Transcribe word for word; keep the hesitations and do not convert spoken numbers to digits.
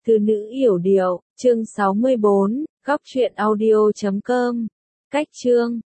Từ nữ yểu điệu, chương sáu mươi bốn, góc truyện audio chấm com. Cách chương